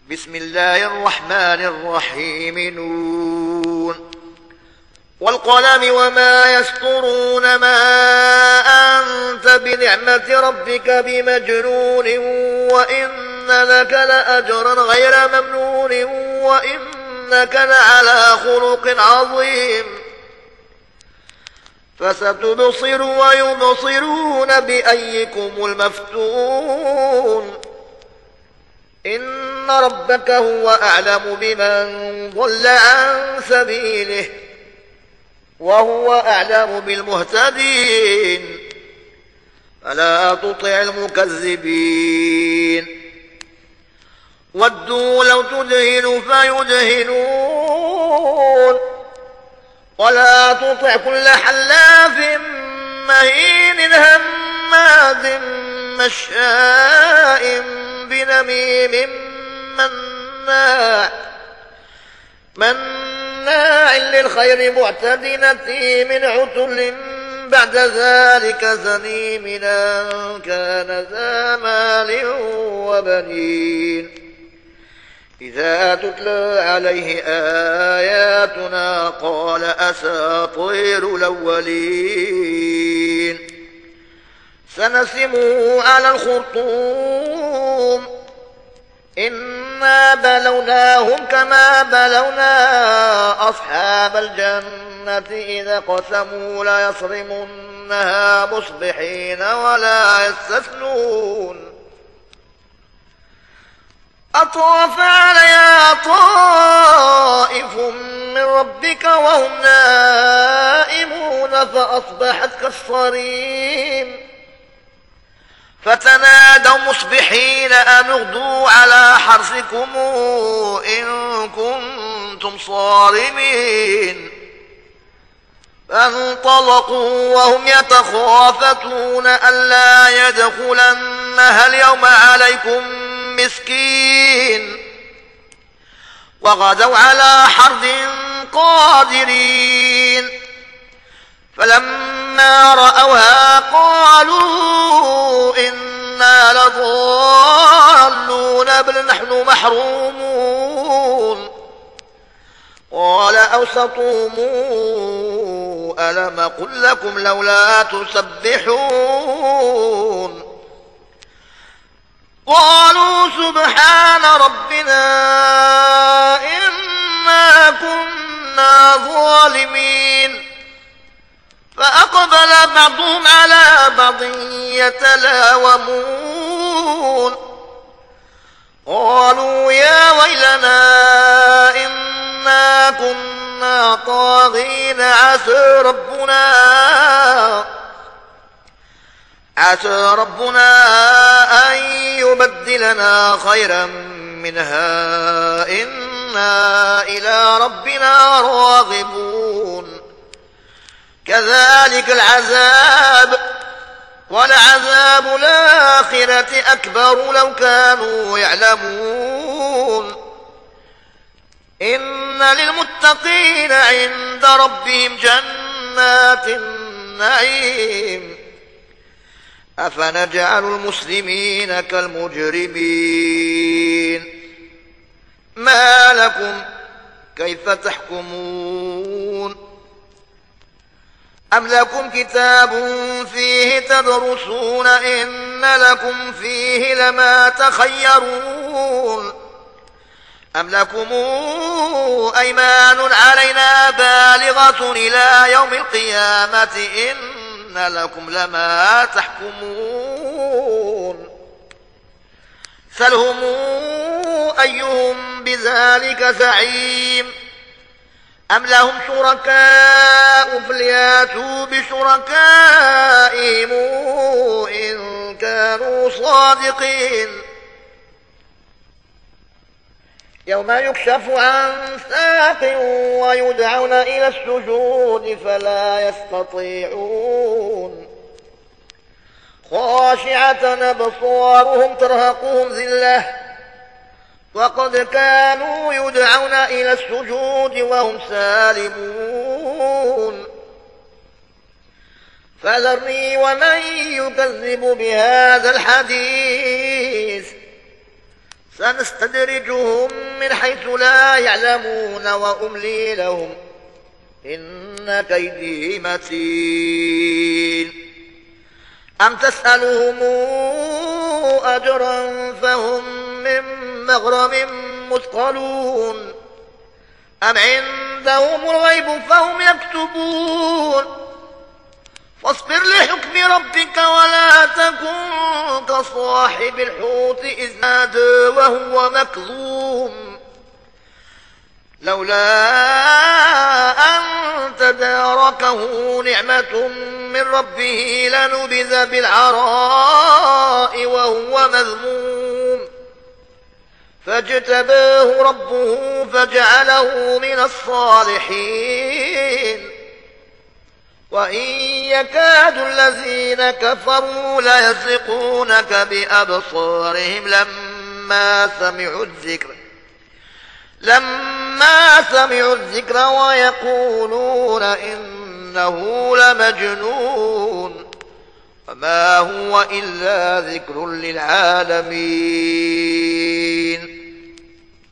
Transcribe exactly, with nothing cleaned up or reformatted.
بسم الله الرحمن الرحيم نون والقلم وما يسطرون ما أنت بنعمة ربك بمجنون وإن لك لأجرا غير ممنون وإنك لعلى خلق عظيم فستبصر ويبصرون بأيكم المفتون إن ربك هو أعلم بمن ضل عن سبيله وهو أعلم بالمهتدين فلا تطع المكذبين ودوا لو تدهن فيدهنون ولا تطع كل حلاف مهين هماز مشاء بنميم مناع مناع للخير معتد نثيم عتل بعد ذلك زنيم أن كان ذا مال وبنين إذا تتلى عليه آياتنا قال أساطير الأولين سنسمه على الخرطوم إنا بلوناهم كما بلونا أصحاب الجنة إذا قسموا ليصرمنها مصبحين ولا يستثنون أطاف عليها طائف من ربك وهم نائمون فأصبحت كالصريم فتنادوا مصبحين أن اغدوا على حرثكم إن كنتم صارمين فانطلقوا وهم يتخافتون ألا يدخلنها اليوم عليكم مسكين وغدوا على حرد قادرين فلما رأوها قالوا إنا لضالون بل نحن محرومون قال أوسطهم ألم قل لكم لولا تسبحون قالوا سبحان ربنا إنا كنا ظالمين فأقبل بعضهم على بعض يتلاومون قالوا يا ويلنا إنا كنا طاغين عسى ربنا عسى ربنا أن يبدلنا خيرا منها إنا إلى ربنا راغبون كذلك العذاب ولعذاب الآخرة أكبر لو كانوا يعلمون إن للمتقين عند ربهم جنات النعيم أفنجعل المسلمين كالمجرمين ما لكم كيف تحكمون أم لكم كتاب فيه تدرسون إن لكم فيه لما تخيرون أم لكم أيمان علينا بالغة إلى يوم القيامة إن لكم لما تحكمون سلهم أيهم بذلك زعيم أم لهم شركاء فلياتوا بشركائهم إن كانوا صادقين يوم يكشف عن ساق ويدعون إلى السجود فلا يستطيعون خاشعة أبصارهم ترهقهم ذلة وقد كانوا يدعون إلى السجود وهم سالمون فذرني ومن يكذب بهذا الحديث سنستدرجهم من حيث لا يعلمون وأملي لهم إن كيدي متين أم تسألهم أجرا فهم من مغرم مثقلون أم عندهم الغيب فهم يكتبون فاصبر لحكم ربك ولا تكن كصاحب الحوت إذ نادى وهو مكظوم لولا أن تداركه نعمة من ربه لنبذ بالعراء وهو مذموم فاجتباه ربه فجعله من الصالحين وإن يكاد الذين كفروا ليسرقونك بأبصارهم لما سمعوا الذكر لما سمعوا الذكر ويقولون إنه لمجنون وما هو إلا ذكر للعالمين.